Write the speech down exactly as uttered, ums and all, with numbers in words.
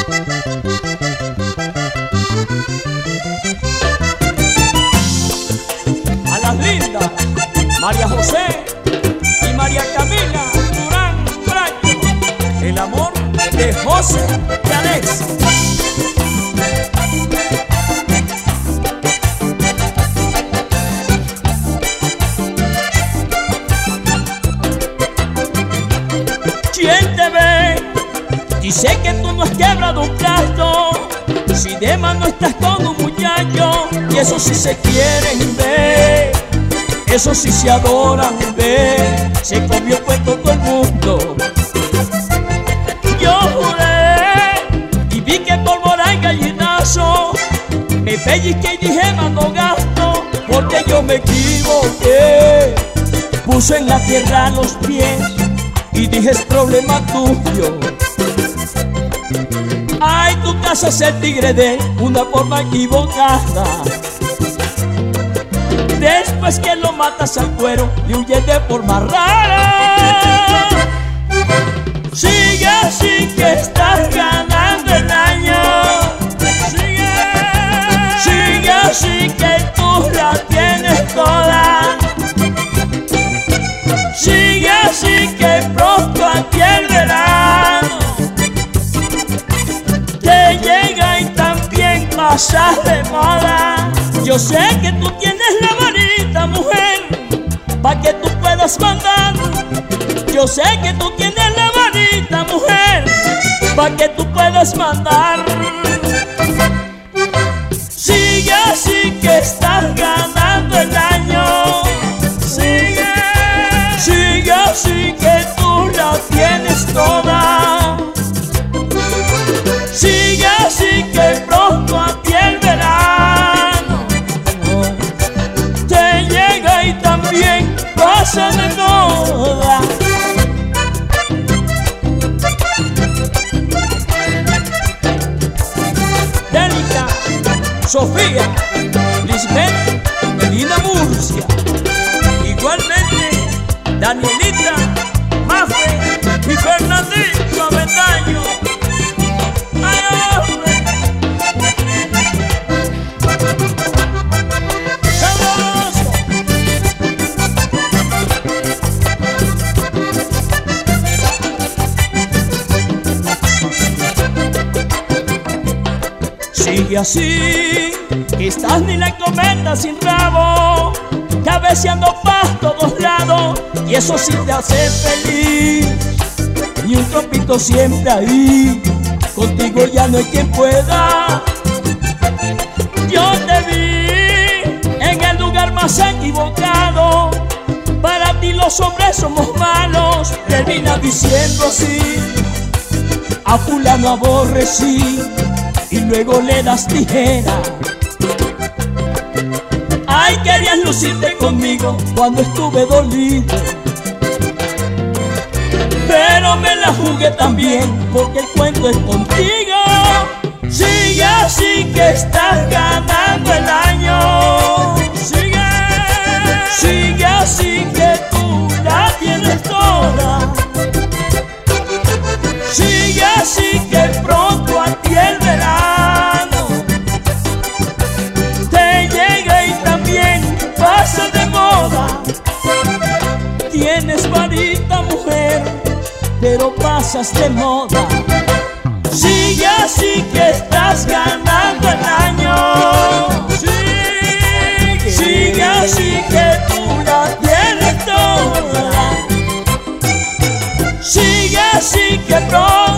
A las lindas María José y María Camila Durán Bracho, el amor de José y Alex. ¿Quién te ve? Y sé que tú no has quebrado un plato, si de más no estás con un muchacho. Y eso sí se quieren ver, eso sí se adoran ver, se comió pues todo el mundo. Yo juré y vi que pólvora y gallinazo, me pellizqué y dije mano gasto, porque yo me equivoqué. Puse en la tierra los pies y dije es problema tuyo. Ay, tu casa es el tigre de una forma equivocada. Después que lo matas al cuero y huyes de forma rara. Sigue así que estás ganando el año. Sigue, sigue así que tú la tienes toda. Sigue así que pronto aquí el verano te llega y también pasas de moda. Yo sé que tú tienes la varita, mujer, pa' que tú puedas mandar. Yo sé que tú tienes la varita, mujer, pa' que tú puedas mandar. Sigue así que estás ganando el año. Sigue, sigue así que tú la tienes toda. Sigue así que pronto aquí el verano te llega y también pasa de moda. Délica, Sofía, Lisbeth, Melina Murcia, igualmente Danielita, Mafe y Fernandito Aventaño. Sigue así, quizás ni la cometa sin rabo, cabeceando para todos lados, y eso sí te hace feliz. Y un tropito siempre ahí, contigo ya no hay quien pueda. Yo te vi en el lugar más equivocado, para ti los hombres somos malos. Termina diciendo así, a fulano aborrecí, y luego le das tijera. Ay, querías lucirte conmigo cuando estuve dolido, pero me la jugué también porque el cuento es contigo. Sigue así que estás ganando el año. Sigue, sigue así que tú la tienes toda. Sigue así que pronto a ti el verano te llega y también pasa de moda. Tienes varita, mujer, pero pasas de moda. Sigue así que estás ganando el año. Sigue, sigue así que tú la tienes toda. Sigue así que pronto